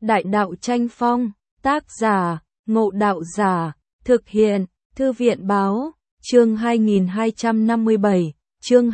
Đại đạo tranh phong, tác giả, Ngộ Đạo Giả, thực hiện, Thư viện báo, chương 2257, chương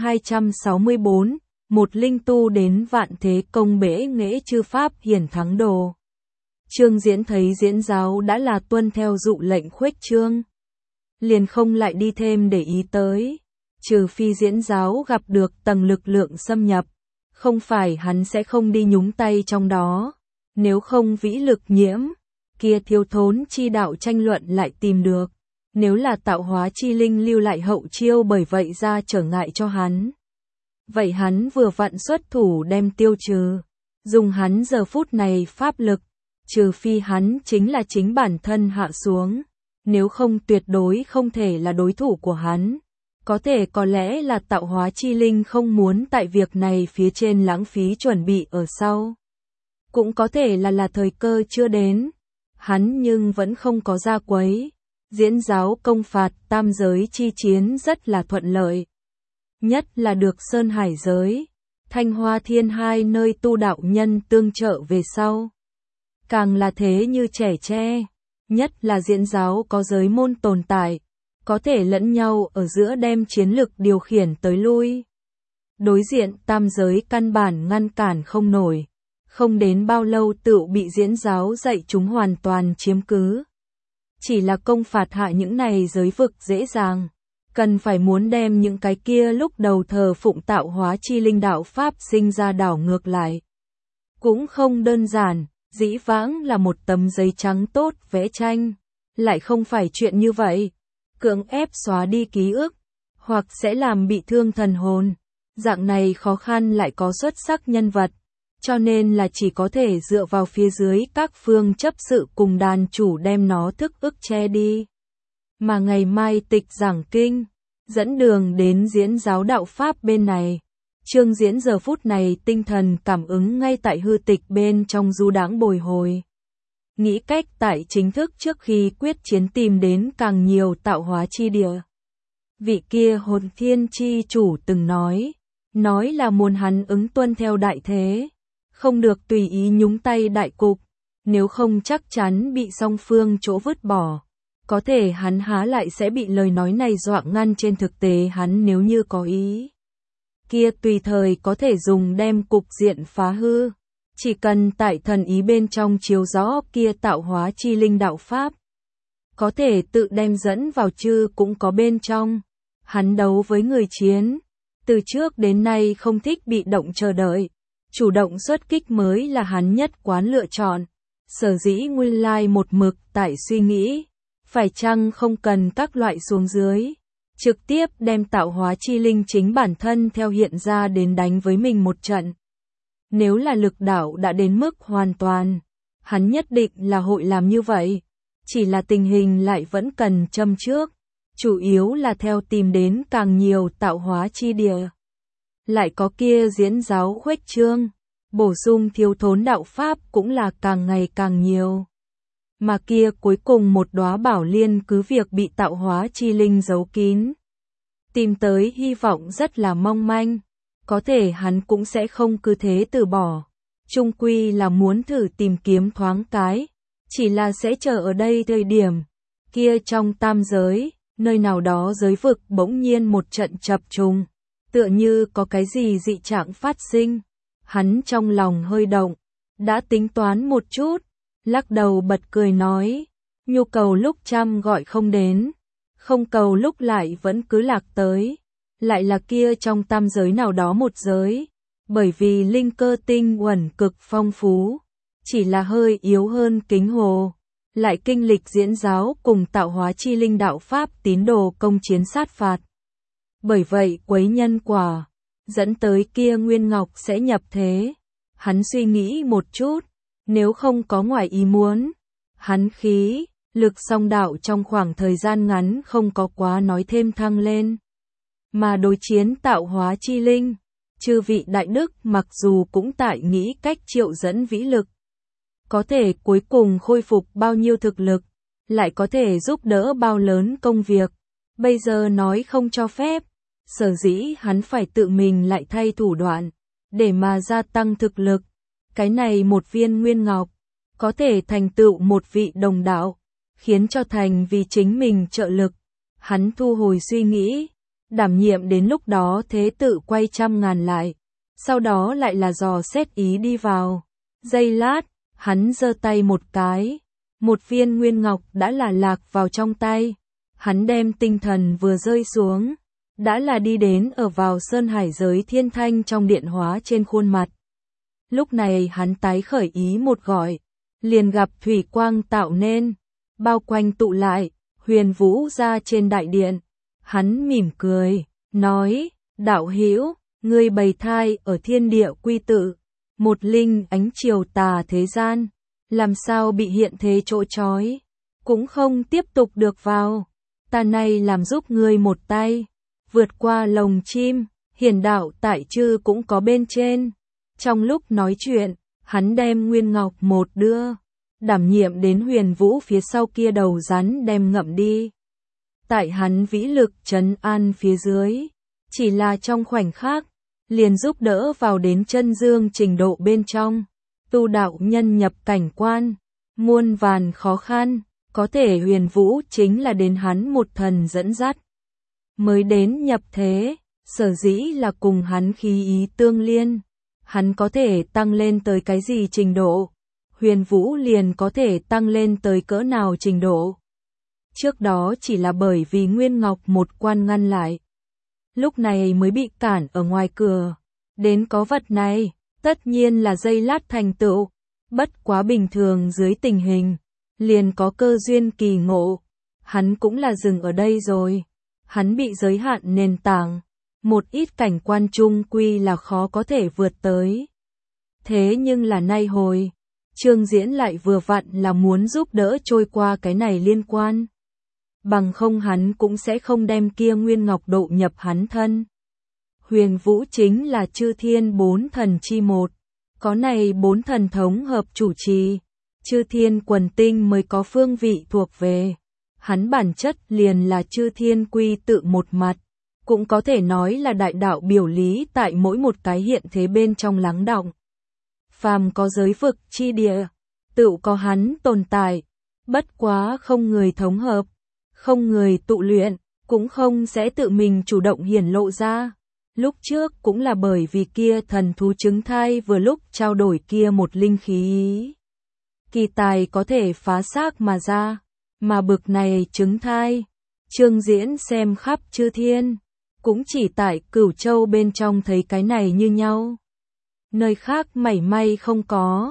264, một linh tu đến vạn thế công bể nghệ chư pháp hiển thắng đồ. Trương Diễn thấy diễn giáo đã là tuân theo dụ lệnh khuếch trương, liền không lại đi thêm để ý tới, trừ phi diễn giáo gặp được tầng lực lượng xâm nhập, không phải hắn sẽ không đi nhúng tay trong đó, nếu không vĩ lực nhiễm, kia thiếu thốn chi đạo tranh luận lại tìm được, nếu là tạo hóa chi linh lưu lại hậu chiêu bởi vậy ra trở ngại cho hắn. Vậy hắn vừa vặn xuất thủ đem tiêu trừ, dùng hắn giờ phút này pháp lực, trừ phi hắn chính là chính bản thân hạ xuống, nếu không tuyệt đối không thể là đối thủ của hắn. Có thể có lẽ là tạo hóa chi linh không muốn tại việc này phía trên lãng phí chuẩn bị ở sau. Cũng có thể là thời cơ chưa đến, hắn nhưng vẫn không có ra quấy. Diễn giáo công phạt tam giới chi chiến rất là thuận lợi. Nhất là được Sơn Hải giới, Thanh Hoa Thiên hai nơi tu đạo nhân tương trợ về sau. Càng là thế như trẻ tre, nhất là diễn giáo có giới môn tồn tại, có thể lẫn nhau ở giữa đem chiến lực điều khiển tới lui. Đối diện tam giới căn bản ngăn cản không nổi, không đến bao lâu tựu bị diễn giáo dạy chúng hoàn toàn chiếm cứ. Chỉ là công phạt hạ những này giới vực dễ dàng, cần phải muốn đem những cái kia lúc đầu thờ phụng tạo hóa chi linh đạo pháp sinh ra đảo ngược lại. Cũng không đơn giản, dĩ vãng là một tấm giấy trắng tốt vẽ tranh, lại không phải chuyện như vậy. Cưỡng ép xóa đi ký ức, hoặc sẽ làm bị thương thần hồn. Dạng này khó khăn lại có xuất sắc nhân vật, cho nên là chỉ có thể dựa vào phía dưới các phương chấp sự cùng đàn chủ đem nó thức ức che đi. Mà ngày mai tịch giảng kinh, dẫn đường đến diễn giáo đạo pháp bên này. Trương Diễn giờ phút này tinh thần cảm ứng ngay tại hư tịch bên trong du đãng bồi hồi. Nghĩ cách tại chính thức trước khi quyết chiến tìm đến càng nhiều tạo hóa chi địa. Vị kia hồn thiên chi chủ từng nói là muốn hắn ứng tuân theo đại thế, không được tùy ý nhúng tay đại cục, nếu không chắc chắn bị song phương chỗ vứt bỏ. Có thể hắn há lại sẽ bị lời nói này dọa ngăn, trên thực tế hắn nếu như có ý kia tùy thời có thể dùng đem cục diện phá hư. Chỉ cần tại thần ý bên trong chiếu rõ kia tạo hóa chi linh đạo pháp, có thể tự đem dẫn vào chư cũng có bên trong. Hắn đấu với người chiến, từ trước đến nay không thích bị động chờ đợi, chủ động xuất kích mới là hắn nhất quán lựa chọn. Sở dĩ nguyên lai một mực tại suy nghĩ, phải chăng không cần các loại xuống dưới, trực tiếp đem tạo hóa chi linh chính bản thân theo hiện ra đến đánh với mình một trận. Nếu là lực đạo đã đến mức hoàn toàn, hắn nhất định là hội làm như vậy. Chỉ là tình hình lại vẫn cần châm trước, chủ yếu là theo tìm đến càng nhiều tạo hóa chi địa. Lại có kia diễn giáo khuếch trương, bổ sung thiếu thốn đạo pháp cũng là càng ngày càng nhiều. Mà kia cuối cùng một đóa bảo liên cứ việc bị tạo hóa chi linh giấu kín. Tìm tới hy vọng rất là mong manh. Có thể hắn cũng sẽ không cứ thế từ bỏ. Chung quy là muốn thử tìm kiếm thoáng cái. Chỉ là sẽ chờ ở đây thời điểm. Kia trong tam giới, nơi nào đó giới vực bỗng nhiên một trận chập trùng. Tựa như có cái gì dị trạng phát sinh. Hắn trong lòng hơi động. Đã tính toán một chút. Lắc đầu bật cười nói. Nhu cầu lúc trăm gọi không đến. Không cầu lúc lại vẫn cứ lạc tới. Lại là kia trong tam giới nào đó một giới, bởi vì linh cơ tinh uẩn cực phong phú, chỉ là hơi yếu hơn kính hồ, lại kinh lịch diễn giáo cùng tạo hóa chi linh đạo pháp tín đồ công chiến sát phạt. Bởi vậy quấy nhân quả, dẫn tới kia Nguyên Ngọc sẽ nhập thế. Hắn suy nghĩ một chút, nếu không có ngoài ý muốn, hắn khí, lực song đạo trong khoảng thời gian ngắn không có quá nói thêm thăng lên. Mà đối chiến tạo hóa chi linh, chư vị đại đức mặc dù cũng tại nghĩ cách triệu dẫn vĩ lực, có thể cuối cùng khôi phục bao nhiêu thực lực, lại có thể giúp đỡ bao lớn công việc, bây giờ nói không cho phép, sở dĩ hắn phải tự mình lại thay thủ đoạn, để mà gia tăng thực lực. Cái này một viên nguyên ngọc, có thể thành tựu một vị đồng đạo, khiến cho thành vì chính mình trợ lực. Hắn thu hồi suy nghĩ, đảm nhiệm đến lúc đó thế tự quay 100.000 lại, sau đó lại là dò xét ý đi vào. Giây lát, hắn giơ tay một cái, một viên nguyên ngọc đã là lạc vào trong tay. Hắn đem tinh thần vừa rơi xuống, đã là đi đến ở vào sơn hải giới thiên thanh trong điện hóa trên khuôn mặt. Lúc này hắn tái khởi ý một gọi, liền gặp thủy quang tạo nên, bao quanh tụ lại, Huyền Vũ ra trên đại điện. Hắn mỉm cười, nói, đạo hữu, ngươi bày thai ở thiên địa quy tự, một linh ánh chiều tà thế gian, làm sao bị hiện thế chỗ trói, cũng không tiếp tục được vào. Ta nay làm giúp ngươi một tay, vượt qua lồng chim, hiển đạo tại chư cũng có bên trên. Trong lúc nói chuyện, hắn đem nguyên ngọc một đưa, đảm nhiệm đến Huyền Vũ phía sau kia đầu rắn đem ngậm đi. Tại hắn vĩ lực trấn an phía dưới, chỉ là trong khoảnh khắc, liền giúp đỡ vào đến chân dương trình độ bên trong. Tu đạo nhân nhập cảnh quan, muôn vàn khó khăn, có thể Huyền Vũ chính là đến hắn một thần dẫn dắt. Mới đến nhập thế, sở dĩ là cùng hắn khí ý tương liên. Hắn có thể tăng lên tới cái gì trình độ, Huyền Vũ liền có thể tăng lên tới cỡ nào trình độ. Trước đó chỉ là bởi vì Nguyên Ngọc một quan ngăn lại, lúc này mới bị cản ở ngoài cửa. Đến có vật này, tất nhiên là giây lát thành tựu, bất quá bình thường dưới tình hình, liền có cơ duyên kỳ ngộ. Hắn cũng là dừng ở đây rồi, hắn bị giới hạn nền tảng, một ít cảnh quan chung quy là khó có thể vượt tới. Thế nhưng là nay hồi, Trương Diễn lại vừa vặn là muốn giúp đỡ trôi qua cái này liên quan. Bằng không hắn cũng sẽ không đem kia Nguyên Ngọc độ nhập hắn thân. Huyền Vũ chính là chư thiên 4 thần chi một, có này 4 thần thống hợp chủ trì, chư thiên quần tinh mới có phương vị thuộc về. Hắn bản chất liền là chư thiên quy tự một mặt, cũng có thể nói là đại đạo biểu lý tại mỗi một cái hiện thế bên trong lắng đọng. Phàm có giới vực chi địa, tự có hắn tồn tại, bất quá không người thống hợp, không người tụ luyện, cũng không sẽ tự mình chủ động hiển lộ ra. Lúc trước cũng là bởi vì kia thần thú trứng thai vừa lúc trao đổi kia một linh khí. Kỳ tài có thể phá xác mà ra, mà bực này trứng thai, Trương Diễn xem khắp chư thiên, cũng chỉ tại Cửu Châu bên trong thấy cái này như nhau. Nơi khác mảy may không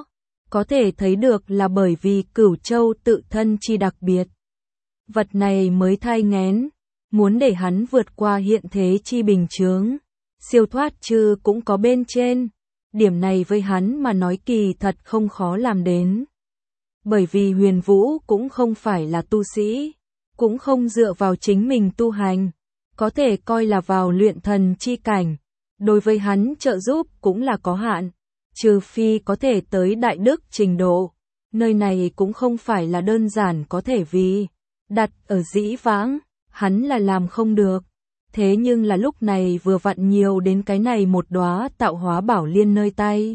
có thể thấy được là bởi vì Cửu Châu tự thân chi đặc biệt. Vật này mới thai nghén, muốn để hắn vượt qua hiện thế chi bình chướng, siêu thoát chư cũng có bên trên. Điểm này với hắn mà nói kỳ thật không khó làm đến. Bởi vì Huyền Vũ cũng không phải là tu sĩ, cũng không dựa vào chính mình tu hành, có thể coi là vào luyện thần chi cảnh. Đối với hắn trợ giúp cũng là có hạn, trừ phi có thể tới đại đức trình độ. Nơi này cũng không phải là đơn giản có thể vì đặt ở dĩ vãng, hắn là làm không được. Thế nhưng là lúc này vừa vặn nhiều đến cái này một đóa tạo hóa bảo liên nơi tay.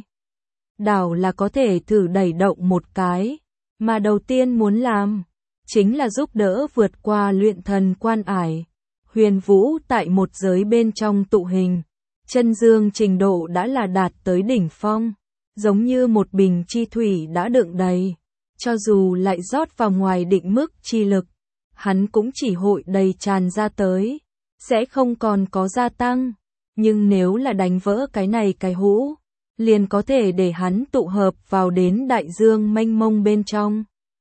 Đảo là có thể thử đẩy động một cái, mà đầu tiên muốn làm, chính là giúp đỡ vượt qua luyện thần quan ải. Huyền Vũ tại một giới bên trong tụ hình, chân dương trình độ đã là đạt tới đỉnh phong, giống như một bình chi thủy đã đựng đầy. Cho dù lại rót vào ngoài định mức chi lực, hắn cũng chỉ hội đầy tràn ra tới, sẽ không còn có gia tăng. Nhưng nếu là đánh vỡ cái này cái hũ, liền có thể để hắn tụ hợp vào đến đại dương mênh mông bên trong.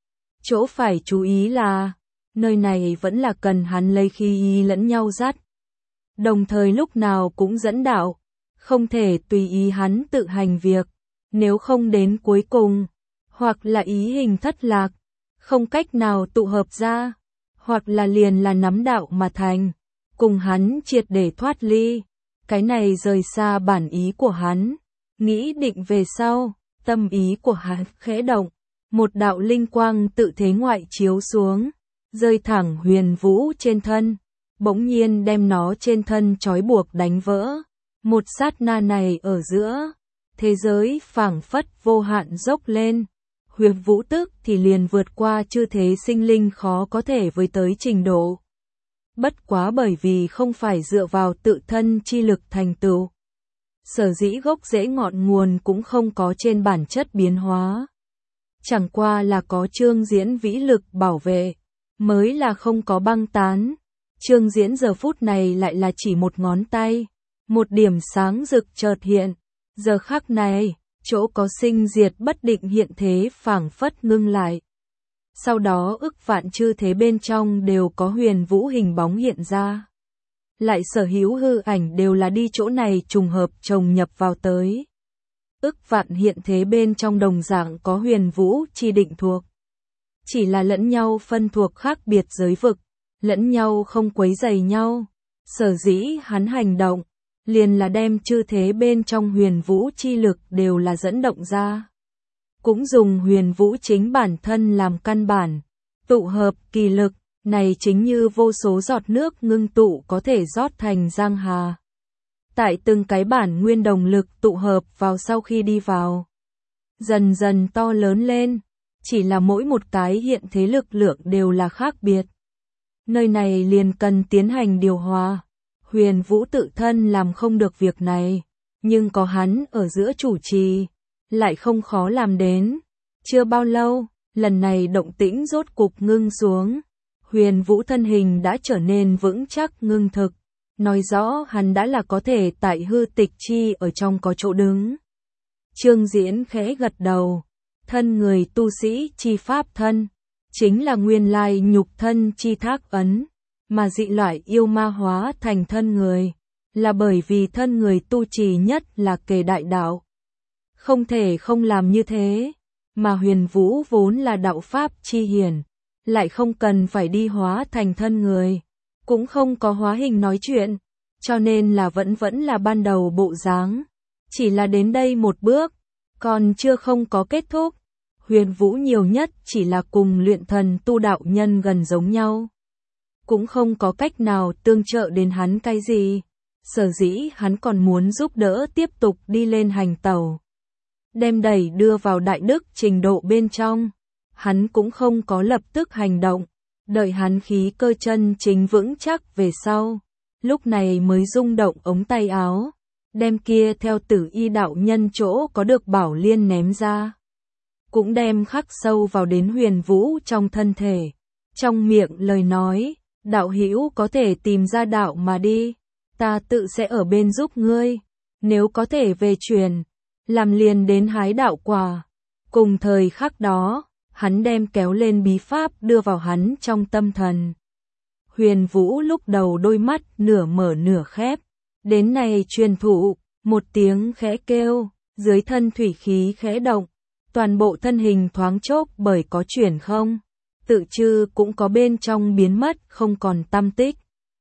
Chỗ phải chú ý là, nơi này vẫn là cần hắn lấy khí ý lẫn nhau dắt. Đồng thời lúc nào cũng dẫn đạo, không thể tùy ý hắn tự hành việc, nếu không đến cuối cùng, hoặc là ý hình thất lạc, không cách nào tụ hợp ra, hoặc là liền là nắm đạo mà thành, cùng hắn triệt để thoát ly. Cái này rời xa bản ý của hắn, nghĩ định về sau, tâm ý của hắn khẽ động, một đạo linh quang tự thế ngoại chiếu xuống, rơi thẳng Huyền Vũ trên thân, bỗng nhiên đem nó trên thân trói buộc đánh vỡ. Một sát na này ở giữa, thế giới phảng phất vô hạn dốc lên. Huyền Vũ tức thì liền vượt qua chư thế sinh linh khó có thể với tới trình độ. Bất quá bởi vì không phải dựa vào tự thân chi lực thành tựu. Sở dĩ gốc rễ ngọn nguồn cũng không có trên bản chất biến hóa. Chẳng qua là có Trương Diễn vĩ lực bảo vệ, mới là không có băng tán. Trương Diễn giờ phút này lại là chỉ một ngón tay, một điểm sáng rực chợt hiện. Giờ khắc này, chỗ có sinh diệt bất định hiện thế phảng phất ngưng lại. Sau đó ức vạn chư thế bên trong đều có Huyền Vũ hình bóng hiện ra. Lại sở hữu hư ảnh đều là đi chỗ này trùng hợp chồng nhập vào tới. Ức vạn hiện thế bên trong đồng dạng có Huyền Vũ chi định thuộc. Chỉ là lẫn nhau phân thuộc khác biệt giới vực, lẫn nhau không quấy rầy nhau. Sở dĩ hắn hành động, liền là đem chư thế bên trong Huyền Vũ chi lực đều là dẫn động ra. Cũng dùng Huyền Vũ chính bản thân làm căn bản, tụ hợp kỳ lực, này chính như vô số giọt nước ngưng tụ có thể rót thành giang hà. Tại từng cái bản nguyên đồng lực tụ hợp vào sau khi đi vào, dần dần to lớn lên, chỉ là mỗi một cái hiện thế lực lượng đều là khác biệt. Nơi này liền cần tiến hành điều hòa. Huyền Vũ tự thân làm không được việc này, nhưng có hắn ở giữa chủ trì, lại không khó làm đến. Chưa bao lâu, lần này động tĩnh rốt cục ngưng xuống. Huyền Vũ thân hình đã trở nên vững chắc ngưng thực, nói rõ hắn đã là có thể tại hư tịch chi ở trong có chỗ đứng. Trương Diễn khẽ gật đầu, thân người tu sĩ chi pháp thân, chính là nguyên lai nhục thân chi thác ấn, mà dị loại yêu ma hóa thành thân người, là bởi vì thân người tu trì nhất là kề đại đạo. Không thể không làm như thế, mà Huyền Vũ vốn là đạo pháp chi hiển, lại không cần phải đi hóa thành thân người, cũng không có hóa hình nói chuyện, cho nên là vẫn là ban đầu bộ dáng. Chỉ là đến đây một bước, còn chưa không có kết thúc. Huyền Vũ nhiều nhất chỉ là cùng luyện thần tu đạo nhân gần giống nhau, cũng không có cách nào tương trợ đến hắn cái gì. Sở dĩ hắn còn muốn giúp đỡ tiếp tục đi lên hành tẩu, đem đẩy đưa vào đại đức trình độ bên trong. Hắn cũng không có lập tức hành động, đợi hắn khí cơ chân chính vững chắc về sau, lúc này mới rung động ống tay áo, đem kia theo Tử Y đạo nhân chỗ có được bảo liên ném ra, cũng đem khắc sâu vào đến Huyền Vũ trong thân thể. Trong miệng lời nói, đạo hữu có thể tìm ra đạo mà đi, ta tự sẽ ở bên giúp ngươi, nếu có thể về truyền, làm liền đến hái đạo quả. Cùng thời khắc đó, hắn đem kéo lên bí pháp đưa vào hắn trong tâm thần. Huyền Vũ lúc đầu đôi mắt nửa mở nửa khép, đến này truyền thụ, một tiếng khẽ kêu, dưới thân thủy khí khẽ động, toàn bộ thân hình thoáng chốc bởi có chuyển không, tự chư cũng có bên trong biến mất không còn tăm tích.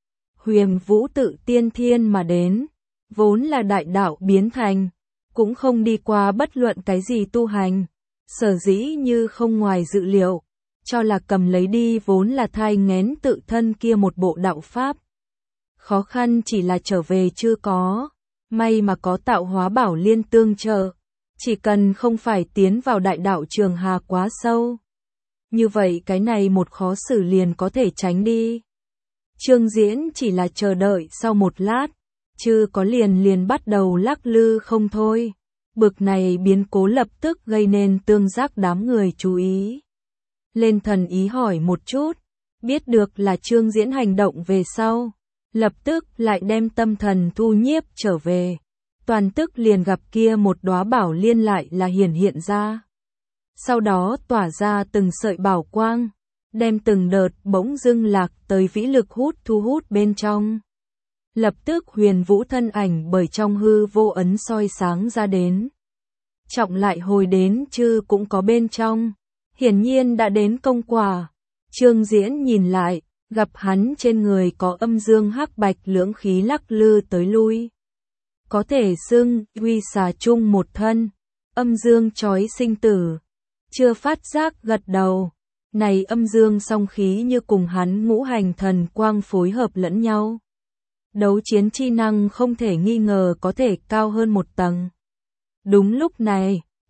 Huyền Vũ tự tiên thiên mà đến, vốn là đại đạo biến thành, cũng không đi qua bất luận cái gì tu hành. Sở dĩ như không ngoài dự liệu, cho là cầm lấy đi vốn là thai nghén tự thân kia một bộ đạo pháp. Khó khăn chỉ là trở về chưa có, may mà có tạo hóa bảo liên tương trợ, chỉ cần không phải tiến vào đại đạo trường hà quá sâu. Như vậy cái này một khó xử liền có thể tránh đi. Trương Diễn chỉ là chờ đợi sau một lát, chứ có liền bắt đầu lắc lư không thôi. Bực này biến cố lập tức gây nên tương giác đám người chú ý. Lên thần ý hỏi một chút, biết được là Trương Diễn hành động về sau, lập tức lại đem tâm thần thu nhiếp trở về. Toàn tức liền gặp kia một đóa bảo liên lại là hiện ra. Sau đó tỏa ra từng sợi bảo quang, đem từng đợt bỗng dưng lạc tới vĩ lực thu hút bên trong. Lập tức Huyền Vũ thân ảnh bởi trong hư vô ấn soi sáng ra đến. Trọng lại hồi đến chư cũng có bên trong, hiển nhiên đã đến công quả. Trương Diễn nhìn lại, gặp hắn trên người có âm dương hắc bạch lưỡng khí lắc lư tới lui. Có thể xưng uy xà chung một thân, âm dương chói sinh tử. Chưa phát giác gật đầu, này âm dương song khí như cùng hắn ngũ hành thần quang phối hợp lẫn nhau. Đấu chiến chi năng không thể nghi ngờ có thể cao hơn một tầng. Đúng lúc này,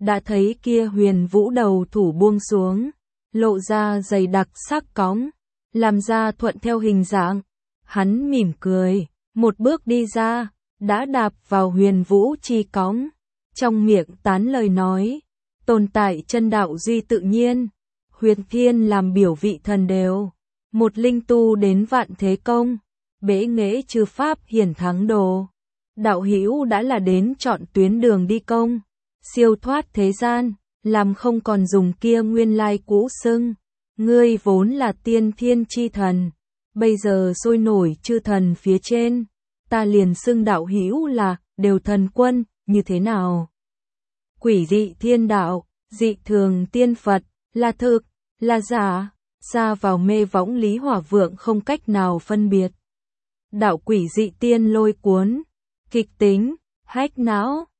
đã thấy kia Huyền Vũ đầu thủ buông xuống, lộ ra dày đặc sắc cóng, làm ra thuận theo hình dạng. Hắn mỉm cười, một bước đi ra, đã đạp vào Huyền Vũ chi cóng, trong miệng tán lời nói, tồn tại chân đạo duy tự nhiên, huyền thiên làm biểu vị thần đều, một linh tu đến vạn thế công, bế nghệ chư pháp hiển thắng đồ. Đạo hữu đã là đến chọn tuyến đường đi công, siêu thoát thế gian, làm không còn dùng kia nguyên lai cũ xưng. Ngươi vốn là tiên thiên chi thần, bây giờ sôi nổi chư thần phía trên, ta liền xưng đạo hữu là đều thần quân, như thế nào? Quỷ dị thiên đạo, dị thường tiên Phật, là thực, là giả, xa vào mê võng lý hỏa vượng không cách nào phân biệt. Đạo quỷ dị tiên lôi cuốn, kịch tính, hách não,